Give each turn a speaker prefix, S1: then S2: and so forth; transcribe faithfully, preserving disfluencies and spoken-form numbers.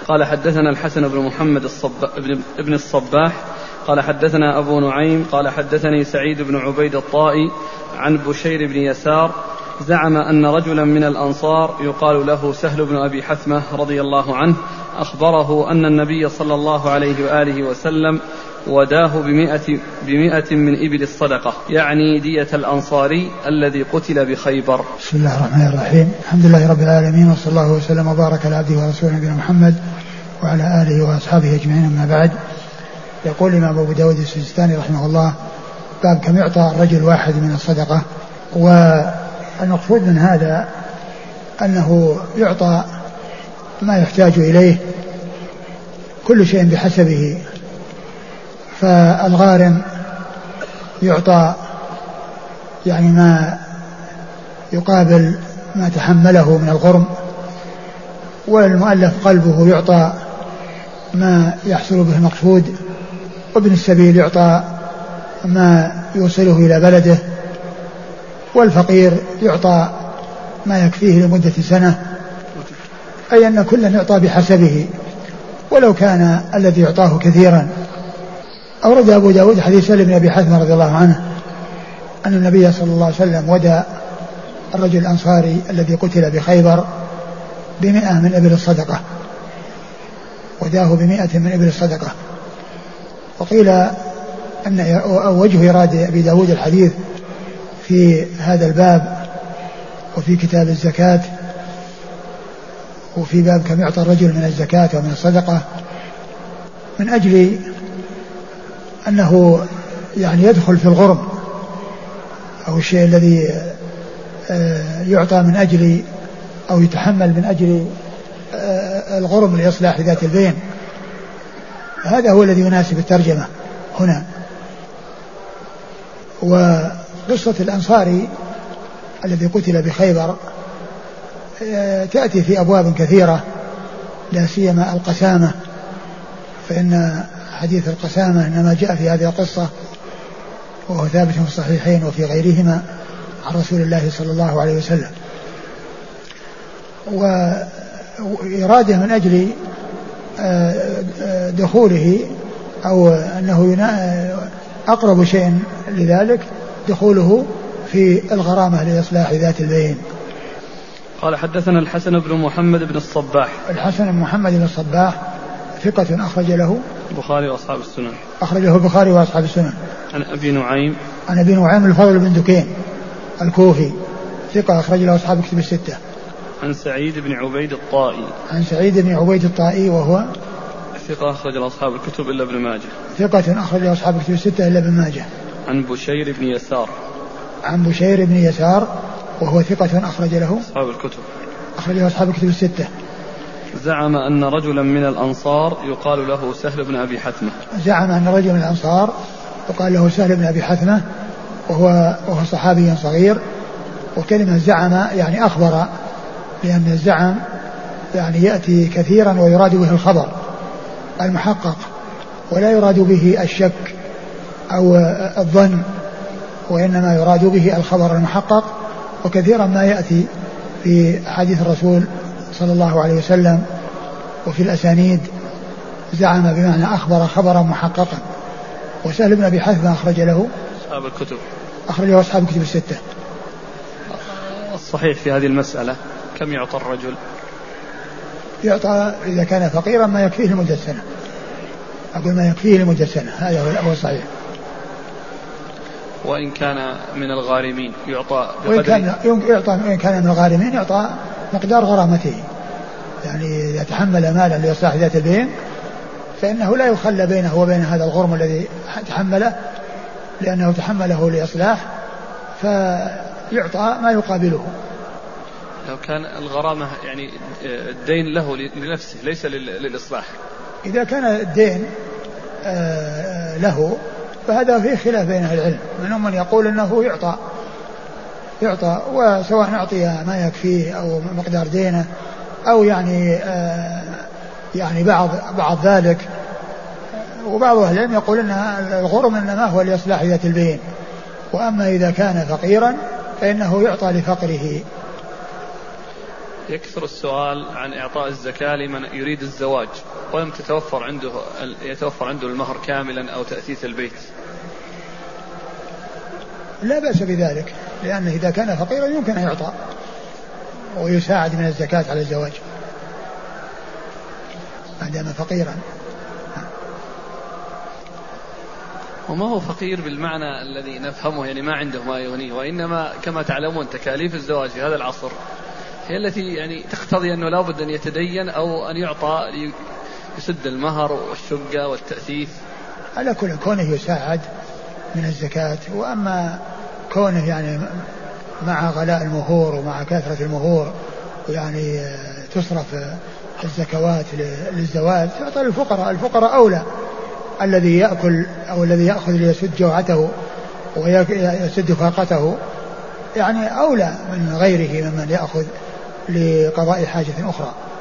S1: قال حدثنا الحسن بن محمد الصب... ابن الصباح قال حدثنا أبو نعيم قال حدثني سعيد بن عبيد الطائي عن بشير بن يسار زعم أن رجلا من الأنصار يقال له سهل بن أبي حثمة رضي الله عنه أخبره أن النبي صلى الله عليه وآله وسلم وداه بمئة, بمئة من إبل الصدقة، يعني دية الأنصاري الذي قتل بخيبر.
S2: بسم الله الرحمن الرحيم. الحمد لله رب العالمين، وصلى الله وسلم وبارك على عبده ورسوله نبينا محمد وعلى آله وأصحابه أجمعين، أما بعد. يقول الإمام أبو داود السجستاني رحمه الله: باب كم يعطى الرجل واحد من الصدقة. والمقصود من هذا أنه يعطى ما يحتاج إليه، كل شيء بحسبه. فالغارم يعطى يعني ما يقابل ما تحمله من الغرم، والمؤلف قلبه يعطى ما يحصل به المقصود، وابن السبيل يعطى ما يوصله إلى بلده، والفقير يعطى ما يكفيه لمدة سنة، أي أن كلا يعطى بحسبه ولو كان الذي يعطاه كثيرا. أورد أبو داود حديث سهل بن أبي حثمة رضي الله عنه أن النبي صلى الله عليه وسلم ودى الرجل الأنصاري الذي قتل بخيبر بمئة من إبل الصدقة، وداه بمئة من إبل الصدقة. وقيل أن وجه إراد أبي داود الحديث في هذا الباب وفي كتاب الزكاة وفي باب كم يعطى الرجل من الزكاة ومن الصدقة، من أجل أنه يعني يدخل في الغرم أو الشيء الذي يعطى من أجل أو يتحمل من أجل الغرم لإصلاح ذات البين. هذا هو الذي يناسب الترجمة هنا. وقصة الأنصاري الذي قتل بخيبر تأتي في أبواب كثيرة، لا سيما القسامة، فإن حديث القسامة إنما جاء في هذه القصة، وهو ثابت في الصحيحين وفي غيرهما عن رسول الله صلى الله عليه وسلم. وإراده من أجل دخوله أو أنه أقرب شيء لذلك دخوله في الغرامة لإصلاح ذات البين.
S1: قال حدثنا الحسن بن محمد بن الصباح.
S2: الحسن بن محمد بن الصباح ثقة أخرج له
S1: البخاري وأصحاب السنن.
S2: أخرجه البخاري وأصحاب السنن.
S1: عن أبي نعيم.
S2: عن أبي نعيم الفضل بن دكين الكوفي ثقة أخرج له أصحاب الكتب الستة.
S1: عن سعيد بن عبيد الطائي.
S2: عن سعيد بن عبيد الطائي وهو
S1: ثقة أخرج له أصحاب الكتب إلا ابن ماجه.
S2: ثقة أخرج له أصحاب الكتب الستة إلا ابن ماجه.
S1: عن بشير بن يسار.
S2: عن بشير بن يسار وهو ثقة أخرج له
S1: أصحاب الكتب.
S2: أخرج له أصحاب الكتب الستة.
S1: زعم أن رجلا من الأنصار يقال له سهل بن أبي حثمة.
S2: زعم أن رجلا من الأنصار يقال له سهل بن أبي حثمة وهو وهو صحابي صغير. وكلمة زعم يعني أخبر، لأن الزعم يعني يأتي كثيرا ويراد به الخبر المحقق، ولا يراد به الشك أو الظن، وإنما يراد به الخبر المحقق. وكثيرا ما يأتي في حديث الرسول صلى الله عليه وسلم وفي الأسانيد زعم بمعنى أخبر خبرا محققا. وسهل بن أبي حثمة أخرج له
S1: أصحاب الكتب.
S2: أخرج له أصحاب الكتب الستة.
S1: الصحيح في هذه المسألة كم يعطى الرجل؟
S2: يعطى إذا كان فقيرا ما يكفيه لمدة سنة. أقول ما يكفيه لمدة سنة، هذا هو الصحيح.
S1: وإن كان من الغارمين يعطى
S2: وإن كان يعطى وإن كان من الغارمين يعطى مقدار غرامته، يعني إذا تحمل مالا لإصلاح ذات البين فإنه لا يخلى بينه وبين هذا الغرم الذي تحمله، لأنه تحمله لإصلاح، فيعطى ما يقابله.
S1: لو كان الغرامة يعني الدين له لنفسه ليس للإصلاح،
S2: إذا كان الدين له فهذا فيه خلاف بين أهل العلم، منهم من يقول أنه يعطى يعطى وسواء أعطي ما يكفيه أو مقدار دينه أو يعني يعني بعض بعض ذلك. وبعض أهل العلم يقول أن الغرم إنما هو لإصلاح ذات البين، وأما إذا كان فقيرا فإنه يعطى لفقره.
S1: يكثر السؤال عن إعطاء الزكاة لمن يريد الزواج ولم تتوفر عنده يتوفر عنده المهر كاملا أو تأثيث البيت.
S2: لا بأس بذلك، لأنه إذا كان فقيرا يمكن أن يعطى ويساعد من الزكاة على الزواج ما دام فقيرا.
S1: وما هو فقير بالمعنى الذي نفهمه، يعني ما عنده ما يغنيه، وإنما كما تعلمون تكاليف الزواج في هذا العصر هي التي يعني تقتضي أنه لا بد أن يتدين أو أن يعطى يسد المهر والشقة والتأثيث.
S2: على كل كونه يساعد من الزكاة، وأما كونه يعني مع غلاء المهور ومع كثرة المهور يعني تصرف الزكوات للزواج تعطى للفقراء. الفقراء أولى، الذي يأكل أو الذي يأخذ ليسد جوعته ويسد فاقته يعني أولى من غيره ممن يأخذ لقضاء حاجة أخرى.